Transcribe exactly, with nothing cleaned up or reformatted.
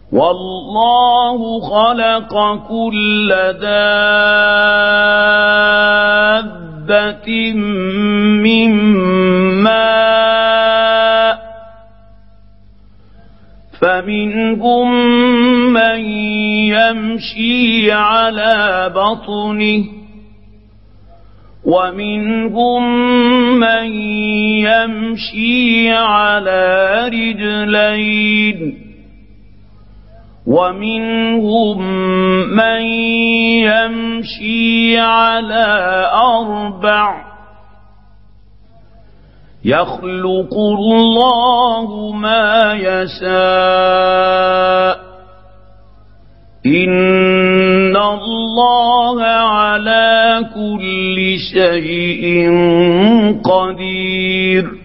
والله خلق كل دابة من ماء فمنهم من يمشي على بطنه ومنهم من يمشي على رجلين ومنهم من يمشي على أربع يخلق الله ما يشاء إن الله على كل شيء قدير.